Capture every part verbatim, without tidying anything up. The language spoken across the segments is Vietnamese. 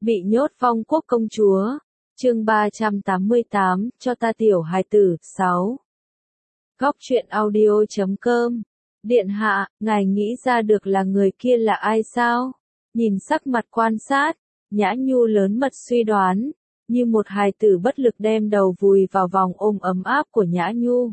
Bị nhốt Phong Quốc công chúa. Chương ba trăm tám mươi tám, cho ta tiểu hài tử. sáu. Góc truyện audio chấm com. Điện hạ, ngài nghĩ ra được là người kia là ai sao? Nhìn sắc mặt quan sát, Nhã Nhu lớn mật suy đoán, như một hài tử bất lực đem đầu vùi vào vòng ôm ấm áp của Nhã Nhu.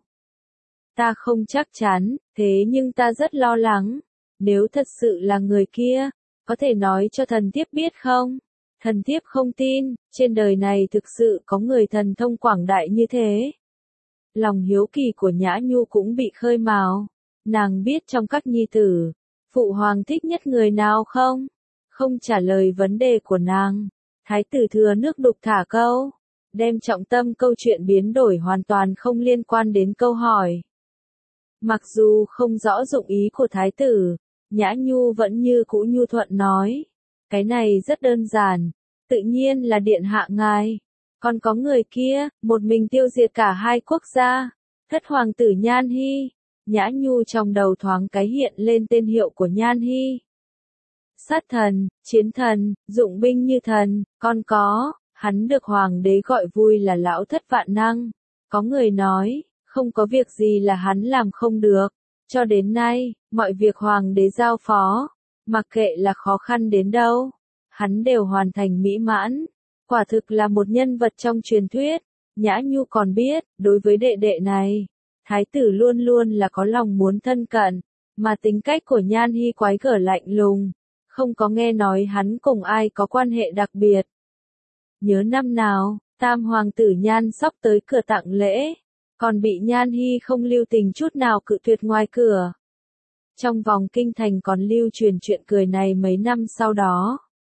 Ta không chắc chắn, thế nhưng ta rất lo lắng. Nếu thật sự là người kia, có thể nói cho thần thiếp biết không? Thần thiếp không tin, trên đời này thực sự có người thần thông quảng đại như thế. Lòng hiếu kỳ của Nhã Nhu cũng bị khơi mào. Nàng biết trong các nhi tử, phụ hoàng thích nhất người nào không? Không trả lời vấn đề của nàng. Thái tử thừa nước đục thả câu, đem trọng tâm câu chuyện biến đổi hoàn toàn không liên quan đến câu hỏi. Mặc dù không rõ dụng ý của thái tử, Nhã Nhu vẫn như cũ nhu thuận nói. Cái này rất đơn giản, tự nhiên là điện hạ ngài. Còn có người kia, một mình tiêu diệt cả hai quốc gia. Thất hoàng tử Nhan Hy. Nhã Nhu trong đầu thoáng cái hiện lên tên hiệu của Nhan Hy. Sát thần, chiến thần, dụng binh như thần, còn có, hắn được hoàng đế gọi vui là lão thất vạn năng. Có người nói, không có việc gì là hắn làm không được. Cho đến nay, mọi việc hoàng đế giao phó, mặc kệ là khó khăn đến đâu, hắn đều hoàn thành mỹ mãn. Quả thực là một nhân vật trong truyền thuyết. Nhã Nhu còn biết, đối với đệ đệ này, thái tử luôn luôn là có lòng muốn thân cận, mà tính cách của Nhan Hy quái gở lạnh lùng, không có nghe nói hắn cùng ai có quan hệ đặc biệt. Nhớ năm nào, tam hoàng tử Nhan Sóc tới cửa tặng lễ, còn bị Nhan Hy không lưu tình chút nào cự tuyệt ngoài cửa. Trong vòng kinh thành còn lưu truyền chuyện cười này mấy năm sau đó.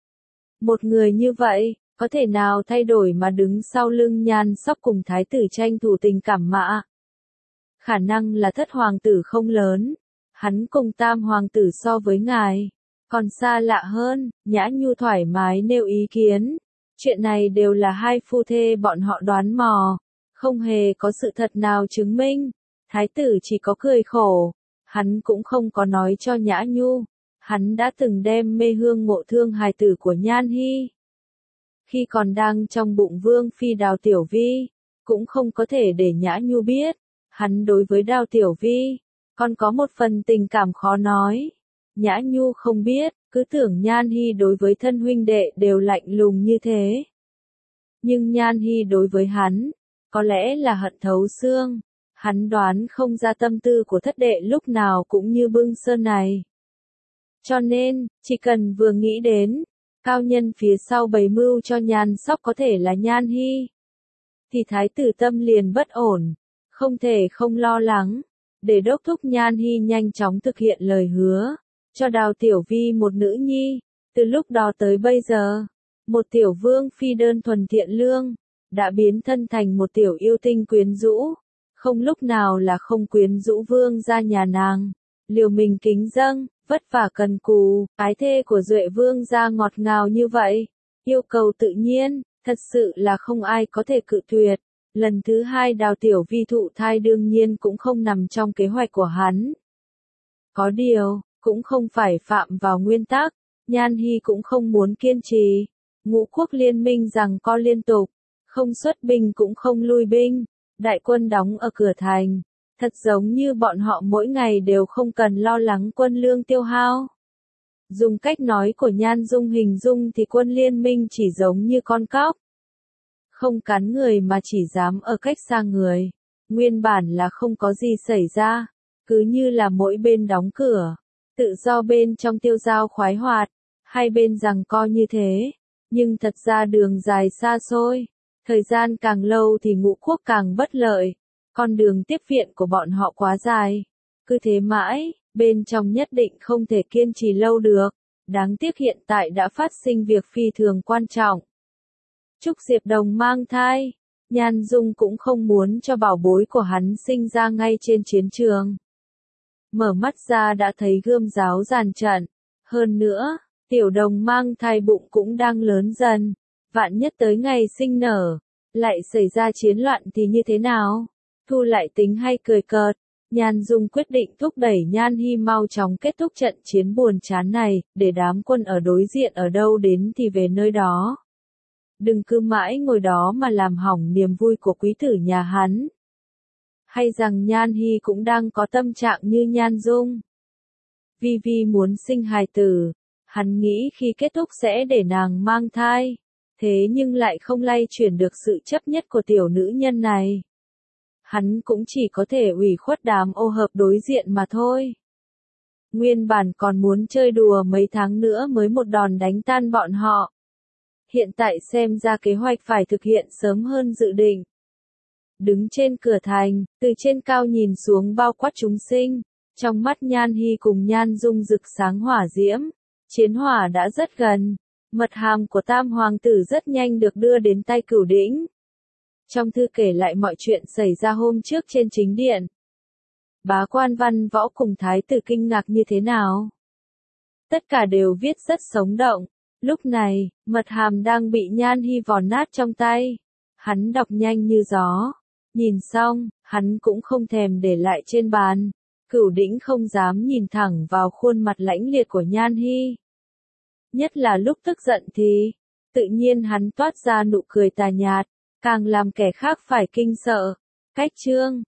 Một người như vậy, có thể nào thay đổi mà đứng sau lưng Nhan Sóc cùng thái tử tranh thủ tình cảm mạ? Khả năng là thất hoàng tử không lớn, hắn cùng tam hoàng tử so với ngài, còn xa lạ hơn. Nhã Nhu thoải mái nêu ý kiến, chuyện này đều là hai phu thê bọn họ đoán mò, không hề có sự thật nào chứng minh. Thái tử chỉ có cười khổ, hắn cũng không có nói cho Nhã Nhu, hắn đã từng đem mê hương mộ thương hài tử của Nhan Hy. Khi còn đang trong bụng Vương Phi Đào Tiểu Vi, cũng không có thể để Nhã Nhu biết, hắn đối với Đào Tiểu Vi, còn có một phần tình cảm khó nói. Nhã Nhu không biết, cứ tưởng Nhan Hy đối với thân huynh đệ đều lạnh lùng như thế. Nhưng Nhan Hy đối với hắn, có lẽ là hận thấu xương, hắn đoán không ra tâm tư của thất đệ lúc nào cũng như bưng sơn này. Cho nên, chỉ cần vừa nghĩ đến, cao nhân phía sau bày mưu cho Nhan Sóc có thể là Nhan Hy, thì thái tử tâm liền bất ổn, không thể không lo lắng, để đốc thúc Nhan Hy nhanh chóng thực hiện lời hứa, cho Đào Tiểu Vi một nữ nhi. Từ lúc đó tới bây giờ, một tiểu vương phi đơn thuần thiện lương, đã biến thân thành một tiểu yêu tinh quyến rũ, không lúc nào là không quyến rũ vương gia nhà nàng, liều mình kính dâng, vất vả cần cù. Ái thê của Duệ vương gia ngọt ngào như vậy, yêu cầu tự nhiên, thật sự là không ai có thể cự tuyệt. Lần thứ hai Đào Tiểu Vi thụ thai đương nhiên cũng không nằm trong kế hoạch của hắn. Có điều, cũng không phải phạm vào nguyên tắc, Nhan Hy cũng không muốn kiên trì. Ngũ quốc liên minh rằng co liên tục, không xuất binh cũng không lui binh, đại quân đóng ở cửa thành, thật giống như bọn họ mỗi ngày đều không cần lo lắng quân lương tiêu hao. Dùng cách nói của Nhan Dung hình dung thì quân liên minh chỉ giống như con cóc, không cắn người mà chỉ dám ở cách xa người. Nguyên bản là không có gì xảy ra, cứ như là mỗi bên đóng cửa, tự do bên trong tiêu dao khoái hoạt, hai bên giằng co như thế. Nhưng thật ra đường dài xa xôi, thời gian càng lâu thì ngũ quốc càng bất lợi, con đường tiếp viện của bọn họ quá dài. Cứ thế mãi, bên trong nhất định không thể kiên trì lâu được. Đáng tiếc hiện tại đã phát sinh việc phi thường quan trọng. Trúc Diệp Đồng mang thai, Nhan Dung cũng không muốn cho bảo bối của hắn sinh ra ngay trên chiến trường. Mở mắt ra đã thấy gươm giáo dàn trận, hơn nữa, Tiểu Đồng mang thai bụng cũng đang lớn dần, vạn nhất tới ngày sinh nở, lại xảy ra chiến loạn thì như thế nào? Thu lại tính hay cười cợt, Nhan Dung quyết định thúc đẩy Nhan Hy mau chóng kết thúc trận chiến buồn chán này, để đám quân ở đối diện ở đâu đến thì về nơi đó. Đừng cứ mãi ngồi đó mà làm hỏng niềm vui của quý tử nhà hắn. Hay rằng Nhan Hy cũng đang có tâm trạng như Nhan Dung. Vi Vi muốn sinh hài tử, hắn nghĩ khi kết thúc sẽ để nàng mang thai, thế nhưng lại không lay chuyển được sự chấp nhất của tiểu nữ nhân này. Hắn cũng chỉ có thể ủy khuất đám ô hợp đối diện mà thôi. Nguyên bản còn muốn chơi đùa mấy tháng nữa mới một đòn đánh tan bọn họ. Hiện tại xem ra kế hoạch phải thực hiện sớm hơn dự định. Đứng trên cửa thành, từ trên cao nhìn xuống bao quát chúng sinh, trong mắt Nhan Hy cùng Nhan Dung rực sáng hỏa diễm, chiến hỏa đã rất gần, mật hàm của tam hoàng tử rất nhanh được đưa đến tay Cửu Đỉnh. Trong thư kể lại mọi chuyện xảy ra hôm trước trên chính điện. Bá quan Văn Võ cùng thái tử kinh ngạc như thế nào? Tất cả đều viết rất sống động. Lúc này, mật hàm đang bị Nhan Hy vò nát trong tay. Hắn đọc nhanh như gió. Nhìn xong, hắn cũng không thèm để lại trên bàn. Cửu Đỉnh không dám nhìn thẳng vào khuôn mặt lãnh liệt của Nhan Hy. Nhất là lúc tức giận thì, tự nhiên hắn toát ra nụ cười tà nhạt, càng làm kẻ khác phải kinh sợ. Cách chương